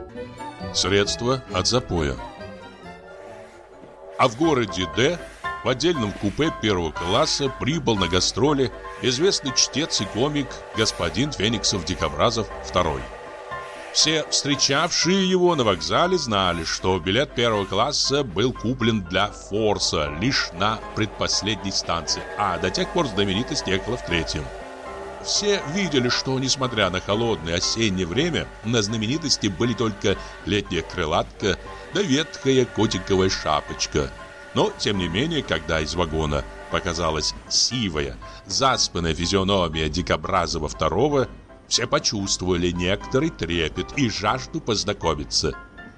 Средства от запоя. А в городе Д в отдельном купе первого класса прибыл на гастроли известный чтец и комик господин Фениксов-Дикобразов II. Все встречавшие его на вокзале знали, что билет первого класса был куплен для форса лишь на предпоследней станции, а до тех пор знаменитость ехала в третьем. Все видели, что, несмотря на холодное осеннее время, на знаменитости были только летняя крылатка да ветхая котиковая шапочка. Но, тем не менее, когда из вагона показалась сивая, заспанная физиономия Дикобразова II, все почувствовали некоторый трепет и жажду познакомиться.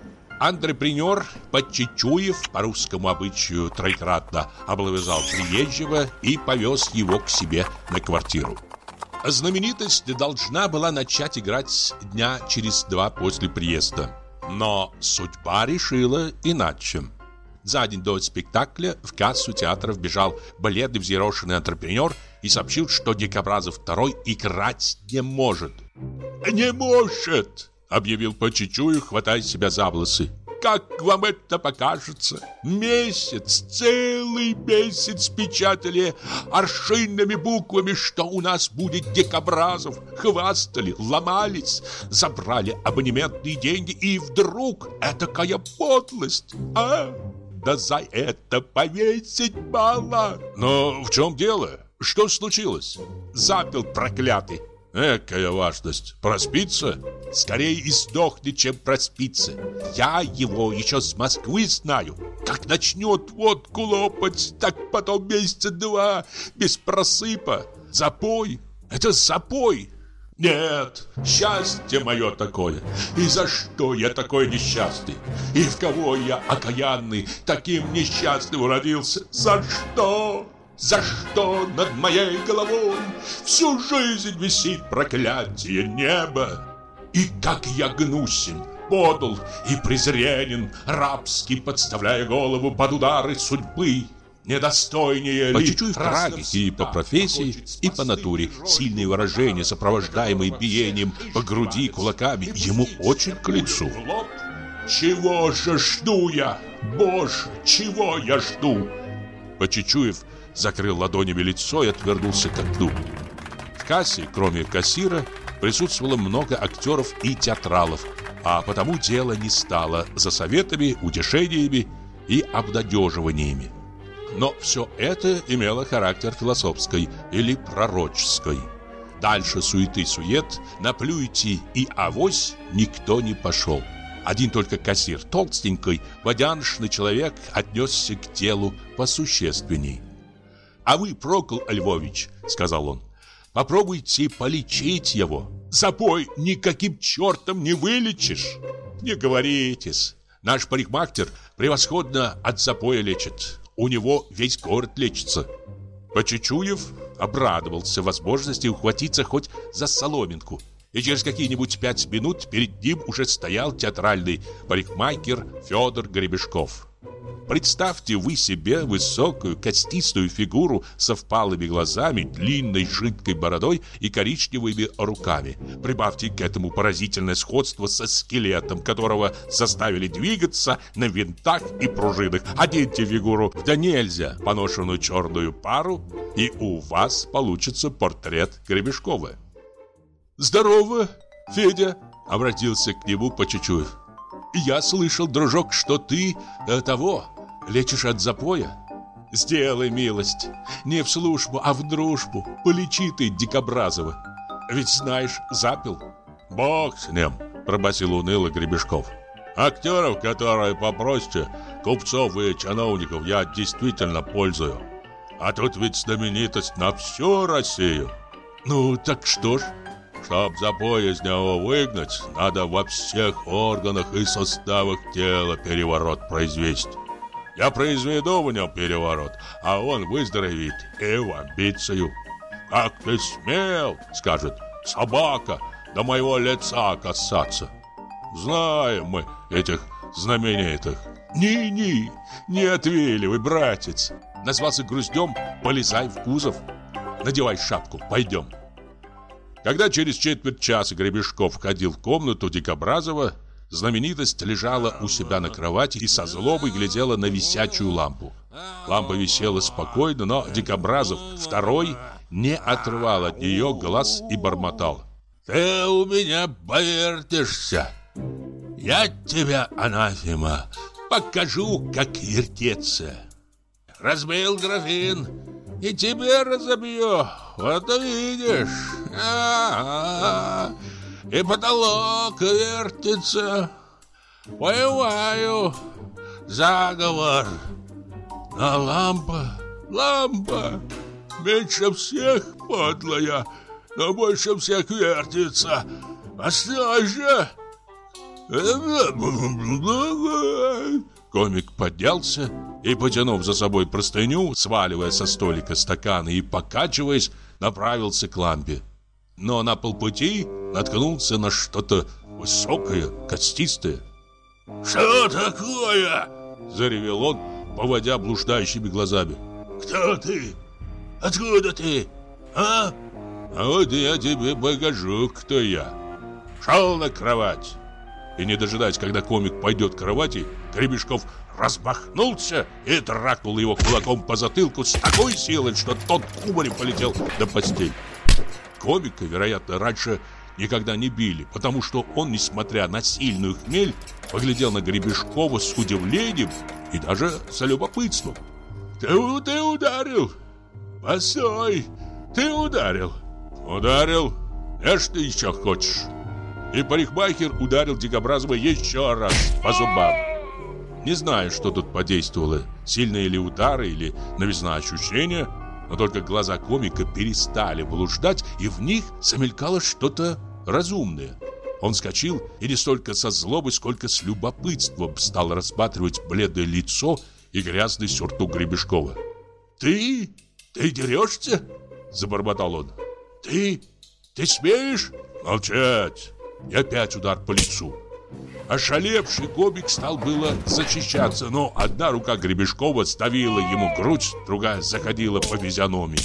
Антрепренер Подчичуев по русскому обычаю троекратно облобызал приезжего и повез его к себе на квартиру. Знаменитость должна была начать играть дня через 2 после приезда. Но судьба решила иначе. За день до спектакля в кассу театра вбежал бледный взъерошенный антрепренер и сообщил, что Дикобразов II играть не может. «Не может!» — объявил Подчичуев, хватая себя за волосы. «Как вам это покажется? Месяц, целый месяц печатали аршинными буквами, что у нас будет Дикобразов. Хвастали, ломались, забрали абонементные деньги, и вдруг этакая подлость, а? Да за это повесить мало!» «Но в чем дело? Что случилось?» «Запил проклятый». «Экая важность! Проспится?» «Скорее и сдохнет, чем проспится. Я его еще с Москвы знаю. Как начнет водку лопать, так потом месяца 2 без просыпа. Запой! Это запой!» «Нет, счастье мое такое. И за что я такой несчастный? И в кого я окаянный таким несчастным уродился? За что? За что над моей головой всю жизнь висит проклятие неба? И как я гнусен, подл и презренен, рабски подставляя голову под удары судьбы. Недостойнее ли?» Подчичуев трагик и по профессии, и по натуре. Сильные выражения, сопровождаемые биением по груди кулаками, ему очень к лицу. «Чего же жду я? Боже, чего я жду?» Подчичуев закрыл ладонями лицо и отвернулся к окну. В кассе, кроме кассира, присутствовало много актеров и театралов, а потому дело не стало за советами, утешениями и обнадеживаниями. Но все это имело характер философской или пророческой. Дальше суеты-сует, наплюйте и авось никто не пошел. Один только кассир, толстенький, водяночный человек, отнесся к делу посущественней. «А вы, Прокл Львович, — сказал он, — попробуйте полечить его. Запой никаким чертом не вылечишь. Не говоритесь. Наш парикмахер превосходно от запоя лечит. У него весь город лечится». Подчичуев обрадовался возможности ухватиться хоть за соломинку. И через какие-нибудь 5 минут перед ним уже стоял театральный парикмахер Федор Гребешков. Представьте вы себе высокую костистую фигуру со впалыми глазами, длинной жидкой бородой и коричневыми руками. Прибавьте к этому поразительное сходство со скелетом, которого заставили двигаться на винтах и пружинах. Оденьте фигуру в да нельзя поношенную черную пару, и у вас получится портрет Гребешкова. «Здорово, Федя!» — обратился к нему Подчичуев. «Я слышал, дружок, что ты лечишь от запоя. Сделай милость, не в службу, а в дружбу. Полечи ты Дикобразова. Ведь знаешь, запил». «Бог с ним!» — пробасил уныло Гребешков. «Актеров, которые попроще, купцов и чиновников, я действительно пользую. А тут ведь знаменитость на всю Россию». «Ну, так что ж?» «Чтоб запой из него выгнать, надо во всех органах и составах тела переворот произвести. Я произведу в нем переворот, а он выздоровеет и в амбицию. Как ты смел, скажет, собака, до моего лица касаться. Знаем мы этих знаменитых». «Ни-ни, не отвеливай, братец!» Назвался груздем, полезай в кузов. Надевай шапку, пойдем. Когда через четверть часа Гребешков входил в комнату Дикобразова, знаменитость лежала у себя на кровати и со злобой глядела на висячую лампу. Лампа висела спокойно, но Дикобразов второй не отрывал от нее глаз и бормотал: «Ты у меня повертишься! Я тебя, анафема, покажу, как вертеться! Разбил графин, и тебе разобью, вот увидишь! И потолок вертится! Понимаю, заговор! А лампа, меньше всех подлая, но больше всех вертится! Постой же!» Комик поднялся и, потянув за собой простыню, сваливая со столика стаканы и покачиваясь, направился к лампе. Но на полпути наткнулся на что-то высокое, костистое. «Что такое?» – заревел он, поводя блуждающими глазами. «Кто ты? Откуда ты? А вот я тебе покажу, кто я. Шел на кровать». И, не дожидаясь, когда комик пойдет к кровати, Гребешков размахнулся и тракнул его кулаком по затылку с такой силой, что тот кубарем полетел на постель. Комика, вероятно, раньше никогда не били, потому что он, несмотря на сильную хмель, поглядел на Гребешкова с удивлением и даже с любопытством. «Ты ударил? Постой, ты ударил?» «Ударил? А что ты еще хочешь?» И парикмахер ударил Дикобразова еще раз по зубам. Не знаю, что тут подействовало, сильные ли удары или новизна ощущения, но только глаза комика перестали блуждать, и в них замелькало что-то разумное. Он вскочил и не столько со злобой, сколько с любопытством стал рассматривать бледное лицо и грязный сюртук Гребешкова. «Ты дерешься?» – забормотал он. «Ты смеешь?» «Молчать!» И опять удар по лицу. Ошалевший комик стал было защищаться, но одна рука Гребешкова сдавила ему грудь, другая заходила по физиономии.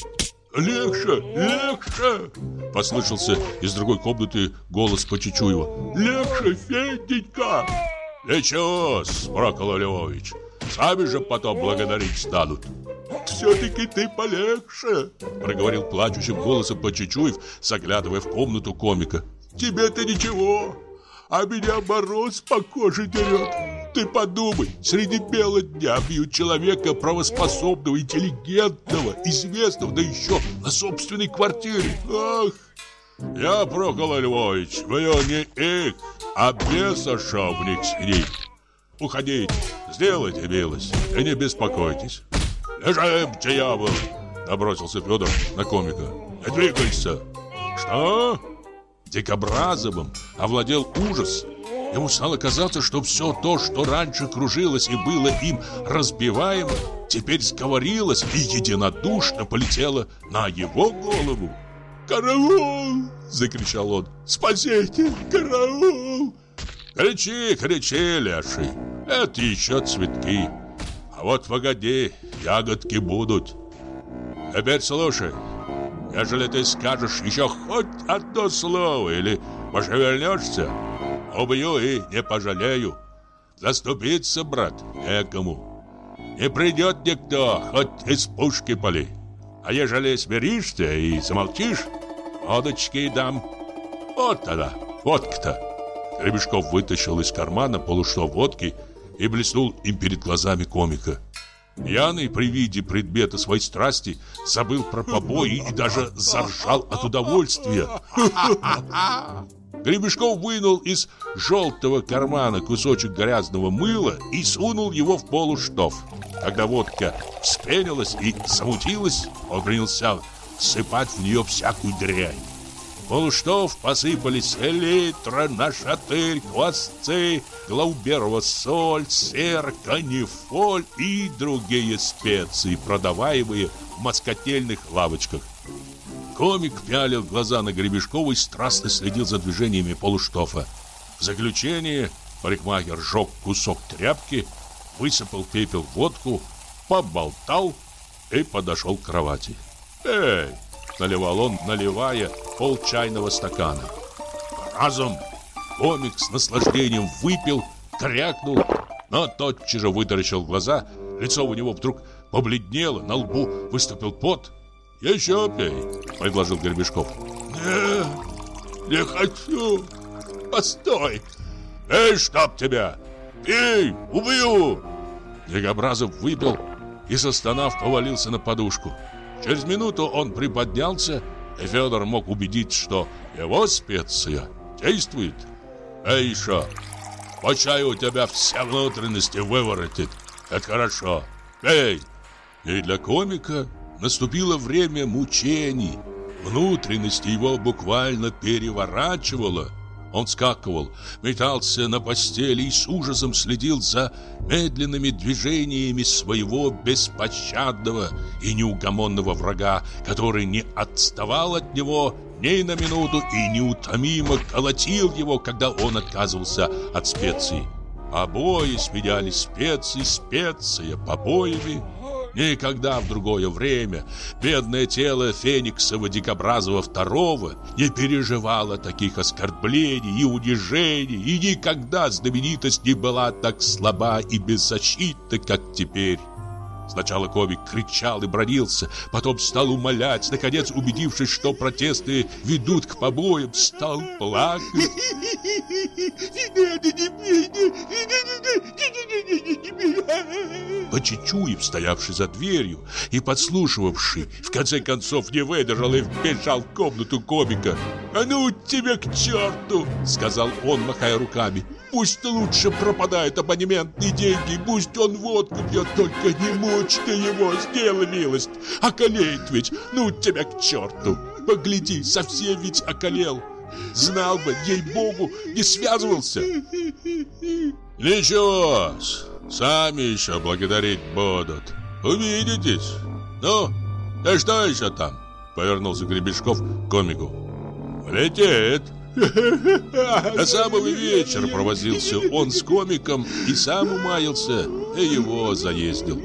«Легче!» – послышался из другой комнаты голос Почечуева. «Легче, Феденька!» «Лечусь, Прокол Львович! Сами же потом благодарить станут!» «Все-таки ты полегче!» – проговорил плачущим голосом Почечуев, заглядывая в комнату комика. «Тебе-то ничего, а меня мороз по коже дерет. Ты подумай, среди бела дня бьют человека правоспособного, интеллигентного, известного, да еще на собственной квартире. Ах! Я, Прокол Львович, мне не их, а бесошовник с ним. Уходите, сделайте милость и не беспокойтесь». «Лежим, дьявол!» – набросился Федор на комика. «Не двигайся!» «Что?» Дикобразовым овладел ужас. Ему стало казаться, что все то, что раньше кружилось и было им разбиваемо, теперь сговорилось и единодушно полетело на его голову. «Караул!» – закричал он. «Спасите! Караул!» «Кричи, кричи, леший! Это еще цветки! А вот погоди, ягодки будут! Теперь слушай! Ежели ты скажешь еще хоть одно слово или пошевельнешься, убью и не пожалею. Заступиться, брат, некому. Не придет никто, хоть из пушки пали. А ежели смиришься и замолчишь, водочки дам. Вот тогда, водка-то». Гребешков вытащил из кармана полуштов водки и блеснул им перед глазами комика. Пьяный при виде предмета своей страсти забыл про побои и даже заржал от удовольствия. Гребешков вынул из желтого кармана кусочек грязного мыла и сунул его в полуштов. Когда водка вспенилась и замутилась, он принялся всыпать в нее всякую дрянь. В полуштов посыпались селитра, нашатырь, квасцы, глауберова соль, сер, канифоль и другие специи, продаваемые в москотельных лавочках. Комик пялил глаза на Гребешкова и страстно следил за движениями полуштофа. В заключение парикмахер сжег кусок тряпки, высыпал пепел в водку, поболтал и подошел к кровати. «Эй!» — наливал он, наливая пол чайного стакана. «Разум! Комик с наслаждением выпил, крякнул, но тотчас же вытаращил глаза. Лицо у него вдруг побледнело, на лбу выступил пот. «Еще пей», — предложил Гребешков. «Нет, не хочу. Постой. Эй, чтоб тебя! Пей, убью!» Дикобразов выпил и, застонав, повалился на подушку. Через минуту он приподнялся, и Федор мог убедить, что его специя действует. «Эй, еще! По чаю у тебя все внутренности выворотит. Это хорошо. Пей!» И для комика наступило время мучений. Внутренности его буквально переворачивало. Он вскакивал, метался на постели и с ужасом следил за медленными движениями своего беспощадного и неугомонного врага, который не отставал от него ни на минуту и неутомимо колотил его, когда он отказывался от специй. Обои сменяли специи, специя побоями. Никогда в другое время бедное тело Фениксова-Дикобразова II не переживало таких оскорблений и унижений, и никогда знаменитость не была так слаба и беззащитна, как теперь. Сначала комик кричал и бранился, потом стал умолять, наконец, убедившись, что протесты ведут к побоям, стал плакать. Почечуев, стоявший за дверью и подслушивавший, в конце концов не выдержал и вбежал в комнату комика. «А ну тебе к черту!» — сказал он, махая руками. «Пусть лучше пропадают абонементные деньги, пусть он водку пьет, только не мучь ты его, сделай милость, околеет ведь, ну тебя к черту! Погляди, совсем ведь околел, знал бы, ей-богу, не связывался!» «Ничего-с, сами еще благодарить будут, увидитесь. Ну, да что еще там?» — повернулся Гребешков к комику. «Летит!» До самого вечера провозился он с комиком и сам умаялся, и его заездил.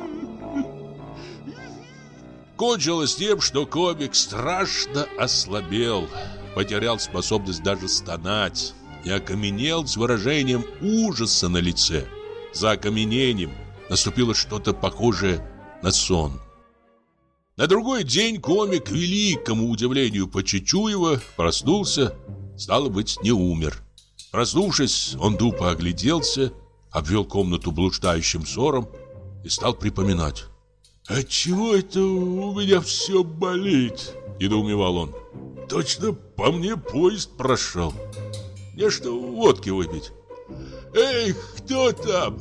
Кончилось тем, что комик страшно ослабел, потерял способность даже стонать и окаменел с выражением ужаса на лице. За окаменением наступило что-то похожее на сон. На другой день комик, к великому удивлению Почечуева, проснулся, стало быть, не умер. Проснувшись, он тупо огляделся, обвел комнату блуждающим взором и стал припоминать. «Отчего это у меня все болит?» – недоумевал он. «Точно по мне поезд прошел. Мне что, водки выпить? Эй, кто там?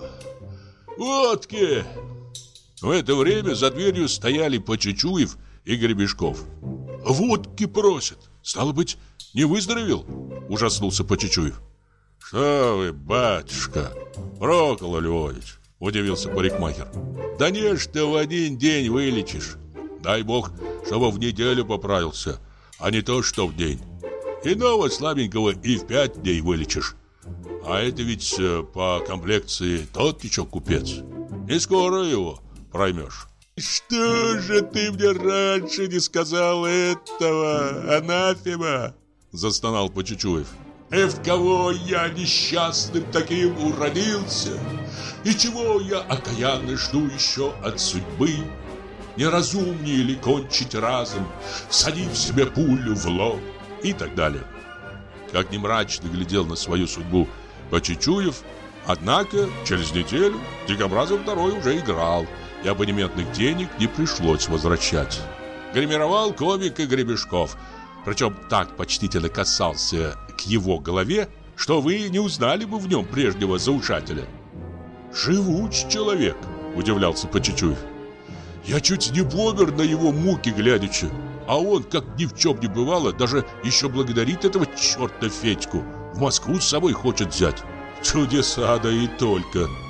Водки!» В это время за дверью стояли Почечуев и Гребешков. «Водки просят. Стало быть, не выздоровел?» – ужаснулся Почечуев. «Что вы, батюшка, Прокол Львович!» – удивился парикмахер. «Да не, что в один день вылечишь. Дай бог, чтобы в неделю поправился, а не то, что в день. Иного слабенького и в 5 дней вылечишь. А это ведь по комплекции тот еще купец. Не скоро его проймешь». «Что же ты мне раньше не сказал этого, анафема?» – застонал Почечуев. «И в кого я несчастным таким уродился? И чего я окаянно жду еще от судьбы? Неразумнее ли кончить разом, всадив себе пулю в лоб?» и так далее. Как ни мрачно глядел на свою судьбу Почечуев, однако через неделю Дикобразов II уже играл, и абонементных денег не пришлось возвращать. Гримировал комика Гребешков, причем так почтительно касался к его голове, что вы не узнали бы в нем прежнего заушателя. «Живуч человек», — удивлялся Почечуев. «Я чуть не помер на его муки глядячи, а он, как ни в чем не бывало, даже еще благодарит этого черта Федьку. В Москву с собой хочет взять. Чудеса, да и только».